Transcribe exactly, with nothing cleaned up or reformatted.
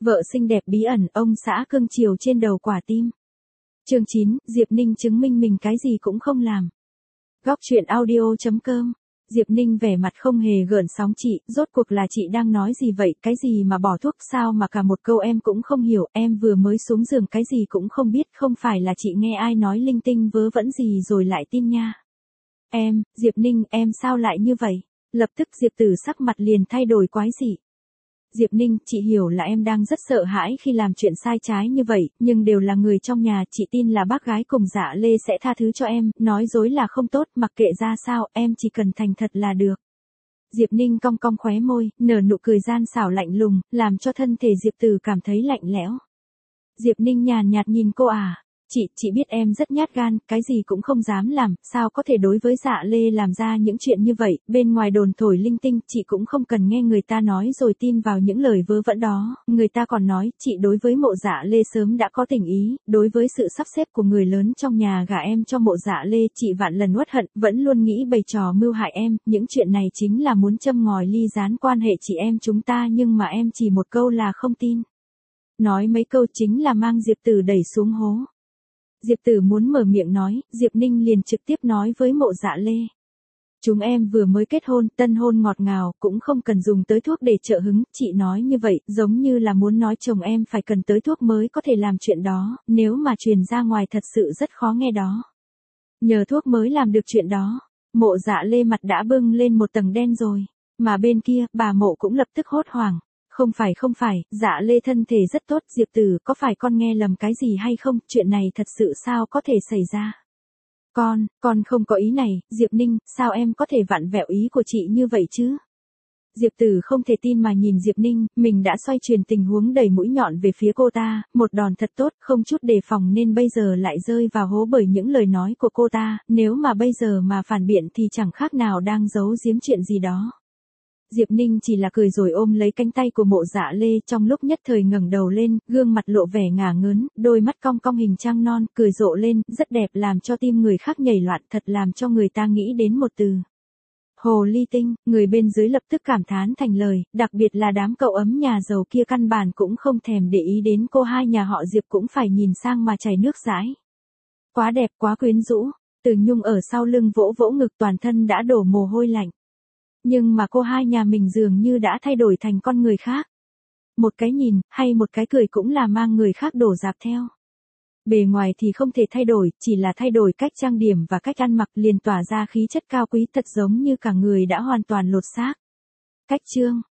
Vợ xinh đẹp bí ẩn, ông xã cưng chiều trên đầu quả tim. Chương chín, Diệp Ninh chứng minh mình cái gì cũng không làm. Góc truyện audio chấm com. Diệp Ninh vẻ mặt không hề gợn sóng. Chị, rốt cuộc là chị đang nói gì vậy, cái gì mà bỏ thuốc, sao mà cả một câu em cũng không hiểu, em vừa mới xuống giường cái gì cũng không biết, không phải là chị nghe ai nói linh tinh vớ vẩn gì rồi lại tin nha. Em, Diệp Ninh, em sao lại như vậy? Lập tức Diệp Tử sắc mặt liền thay đổi quái dị. Diệp Ninh, chị hiểu là em đang rất sợ hãi khi làm chuyện sai trái như vậy, nhưng đều là người trong nhà, chị tin là bác gái cùng Dạ Lê sẽ tha thứ cho em, nói dối là không tốt, mặc kệ ra sao, em chỉ cần thành thật là được. Diệp Ninh cong cong khóe môi, nở nụ cười gian xảo lạnh lùng, làm cho thân thể Diệp Tử cảm thấy lạnh lẽo. Diệp Ninh nhàn nhạt nhìn cô à. Chị, chị biết em rất nhát gan, cái gì cũng không dám làm, sao có thể đối với Dạ Lê làm ra những chuyện như vậy, bên ngoài đồn thổi linh tinh, chị cũng không cần nghe người ta nói rồi tin vào những lời vớ vẩn đó, người ta còn nói, chị đối với mộ Dạ Lê sớm đã có tình ý, đối với sự sắp xếp của người lớn trong nhà gả em cho mộ Dạ Lê, chị vạn lần uất hận, vẫn luôn nghĩ bày trò mưu hại em, những chuyện này chính là muốn châm ngòi ly gián quan hệ chị em chúng ta, nhưng mà em chỉ một câu là không tin. Nói mấy câu chính là mang Diệp Tử đẩy xuống hố. Diệp Tử muốn mở miệng nói, Diệp Ninh liền trực tiếp nói với mộ Dạ Lê. Chúng em vừa mới kết hôn, tân hôn ngọt ngào, cũng không cần dùng tới thuốc để trợ hứng, chị nói như vậy, giống như là muốn nói chồng em phải cần tới thuốc mới có thể làm chuyện đó, nếu mà truyền ra ngoài thật sự rất khó nghe đó. Nhờ thuốc mới làm được chuyện đó, mộ Dạ Lê mặt đã bưng lên một tầng đen rồi, mà bên kia, bà mộ cũng lập tức hốt hoảng. Không phải không phải, Dạ Lê thân thể rất tốt, Diệp Tử, có phải con nghe lầm cái gì hay không, chuyện này thật sự sao có thể xảy ra? Con, con không có ý này, Diệp Ninh, sao em có thể vặn vẹo ý của chị như vậy chứ? Diệp Tử không thể tin mà nhìn Diệp Ninh, mình đã xoay chuyển tình huống đẩy mũi nhọn về phía cô ta, một đòn thật tốt, không chút đề phòng nên bây giờ lại rơi vào hố bởi những lời nói của cô ta, nếu mà bây giờ mà phản biện thì chẳng khác nào đang giấu giếm chuyện gì đó. Diệp Ninh chỉ là cười rồi ôm lấy cánh tay của mộ Dạ Lê, trong lúc nhất thời ngẩng đầu lên, gương mặt lộ vẻ ngả ngớn, đôi mắt cong cong hình trăng non, cười rộ lên, rất đẹp, làm cho tim người khác nhảy loạn, thật làm cho người ta nghĩ đến một từ. Hồ ly tinh, người bên dưới lập tức cảm thán thành lời, đặc biệt là đám cậu ấm nhà giàu kia căn bản cũng không thèm để ý đến cô hai nhà họ Diệp, cũng phải nhìn sang mà chảy nước dãi. Quá đẹp, quá quyến rũ, Từ Nhung ở sau lưng vỗ vỗ ngực, toàn thân đã đổ mồ hôi lạnh. Nhưng mà cô hai nhà mình dường như đã thay đổi thành con người khác. Một cái nhìn, hay một cái cười cũng là mang người khác đổ dạp theo. Bề ngoài thì không thể thay đổi, chỉ là thay đổi cách trang điểm và cách ăn mặc liền tỏa ra khí chất cao quý, thật giống như cả người đã hoàn toàn lột xác. Cách trương,